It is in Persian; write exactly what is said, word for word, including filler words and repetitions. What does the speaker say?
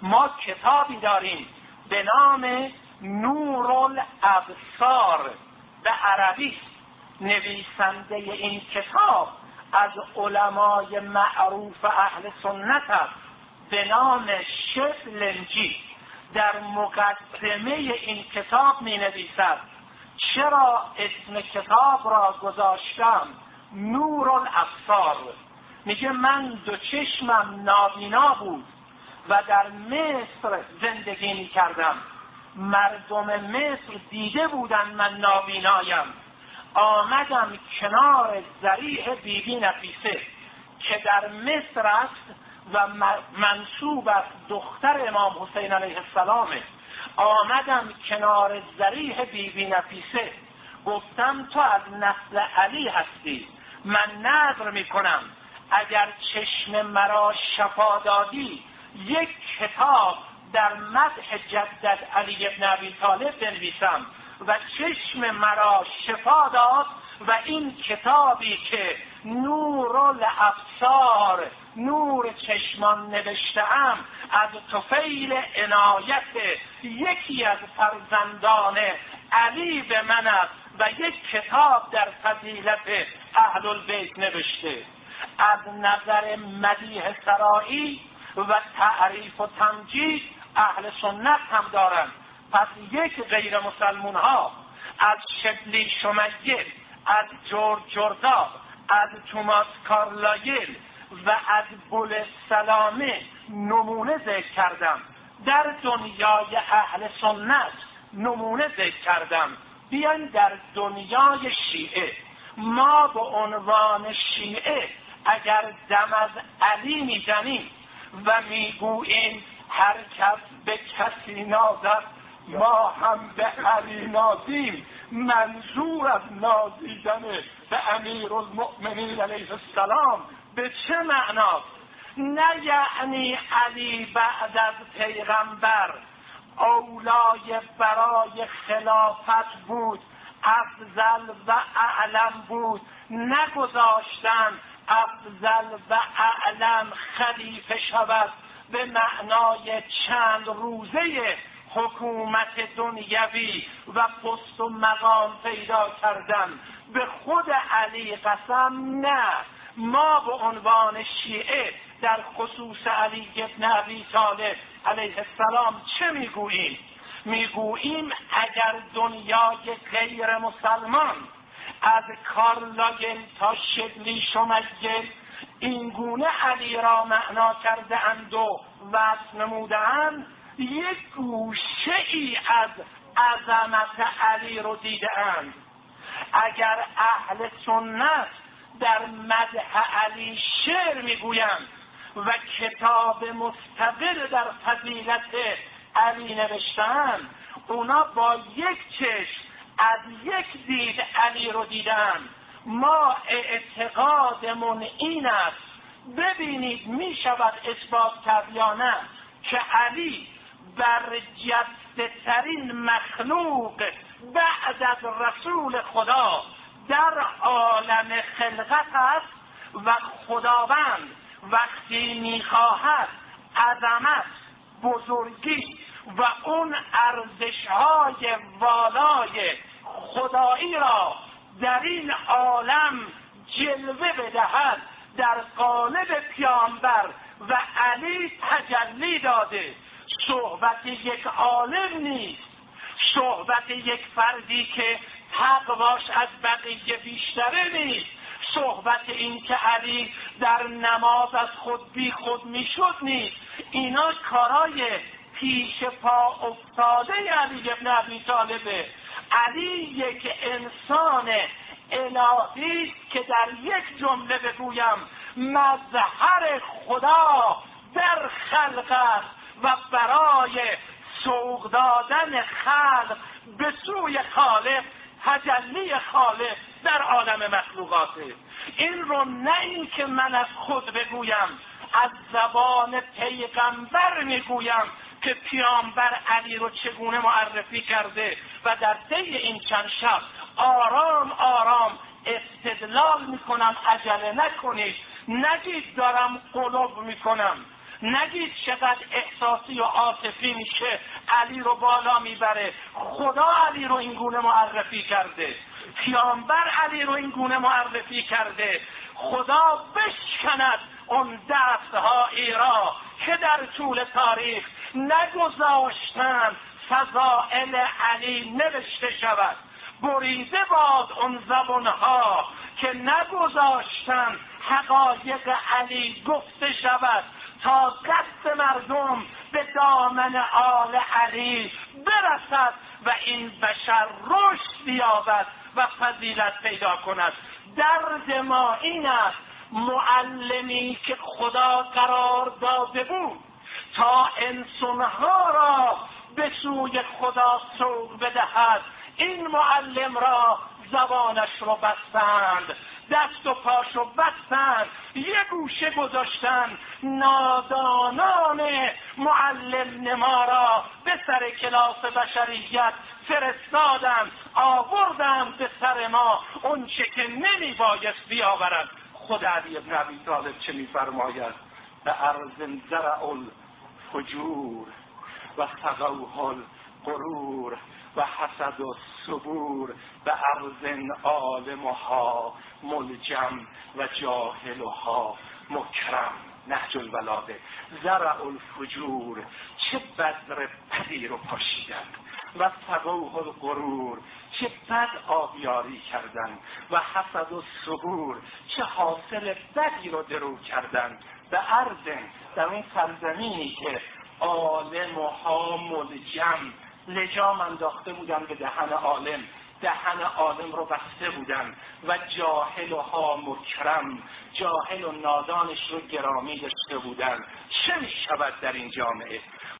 ما کتابی داریم به نام نور الابصار به عربی. نویسنده این کتاب از علمای معروف اهل سنت است به نام شبلنجی. در مقدمه این کتاب می نویسد چرا اسم کتاب را گذاشتم نور الابصار. میگه من دو چشمم نابینا بود و در مصر زندگی می کردم. مردم مصر دیده بودن من نابینایم. آمدم کنار ضریح بیبی نفیسه که در مصر است و منسوب است دختر امام حسین علیه السلام. آمدم کنار ضریح بیبی نفیسه، گفتم تو از نسل علی هستی، من نذر میکنم اگر چشم مرا شفا دادی یک کتاب در مدح جدد علی ابن ابی طالب بنویسم. و چشم مرا شفا داد و این کتابی که نور الابصار نور چشمان نوشته‌ام از طفیل عنایت یکی از فرزندان علی به من است و یک کتاب در فضیلت اهل البیت نوشته. از نظر مدیح سرایی و تعریف و تمجید اهل سنت هم دارند. پس یک غیر مسلمون ها از شبلی شمیل، از جورج جرداب، از توماس کارلایل و از بول سلامه نمونه ذکر کردم. در دنیای اهل سنت نمونه ذکر کردم. بیان در دنیای شیعه، ما به عنوان شیعه اگر دم از علی میزنیم و میگوییم هر کس به کسی نازد ما هم به علی نازیم، منظور از نازیدن به امیرالمؤمنین علیه السلام به چه معناست؟ نه یعنی علی بعد از پیغمبر اولای برای خلافت بود، افضل و اعلم بود، نگذاشتن افضل و اعلم خلیفه شود به معنای چند روزه حکومت دنیوی و پست و مقام پیدا کردن. به خود علی قسم نه. ما به عنوان شیعه در خصوص علی ابن ابی طالب علیه السلام چه میگوییم؟ میگوییم اگر دنیای غیر مسلمان از کارلایل تا شبلی شمیل اینگونه علی را معنا کرده اند و وصف نموده اند، یک گوشه ای از عظمت علی رو دیده اند. اگر اهل سنت در مدح علی شعر میگویند و کتاب مستقل در فضیلت علی نوشتند، اونا با یک چشم از یک دید علی رو دیدن. ما اعتقادمون این است، ببینید می شود اثبات کرد یا نه، که علی برجسته ترین مخلوق بعد از رسول خدا در عالم خلقت است و خداوند وقتی میخواهد عظمت، بزرگی و اون ارزش‌های والای خدایی را در این عالم جلوه بدهد در قالب پیامبر و علی تجلی داده. صحبت یک عالم نیست، صحبت یک فردی که تقواش از بقیه بیشتره نیست، صحبت این که علی در نماز از خود بی خود میشد نیست. اینا کارای پیش پا افتاده علی ابن ابی طالبه. علی یک انسان الهی است که در یک جمله بگویم مظهر خدا در خلق است و برای سوق دادن خلق به سوی خالق، تجلی خالق در عالم مخلوقاته. این رو نه این که من از خود بگویم، از زبان پیغمبر میگویم که پیامبر علی رو چگونه معرفی کرده و در طی این چند شب آرام آرام استدلال میکنم. عجله نکنید، نگید دارم قلوب میکنم. نگید چقدر احساسی و عاطفی میشه علی رو بالا میبره. خدا علی رو این گونه معرفی کرده، پیامبر علی رو این گونه معرفی کرده. خدا بشکند اون دست‌هایی را که در طول تاریخ نگذاشتن فضائل علی نوشته شود. بریده باد اون زبانها که نگذاشتن حقایق علی گفته شود تا دست مردم به دامن آل علی برسد و این بشر رشد بیابد و فضیلت پیدا کند. درد ما این است معلمی که خدا قرار داده بود تا انسانها را به سوی خدا سوق بدهد، این معلم را زبانش رو بستند، دست و پاشو بستند، یه گوشه گذاشتن، نادانان معلم نما را به سر کلاس بشریت فرستادن، آوردن به سر ما اون چه که نمی بایست بیاورد. خود علی ابن ابی طالب چه می فرماید؟ به ارض زرع الفجور و سقوها الغرور و حسد و صبور به ارض عالمها ملجم و جاهلها مکرم. نهج البلاغه. زرع الفجور، چه بذر بدی رو پاشیدن، و سقوها الغرور، چه بد آبیاری کردن، و حسد و صبور، چه حاصل بدی رو درو کردن. به ارض، در اون سرزمینی که عالمها ملجم، لجام انداخته بودن به دهن عالم، دهن عالم رو بسته بودن، و جاهلها مکرم، جاهل و نادانش رو گرامی داشته بودن. چه می شود در این جامعه؟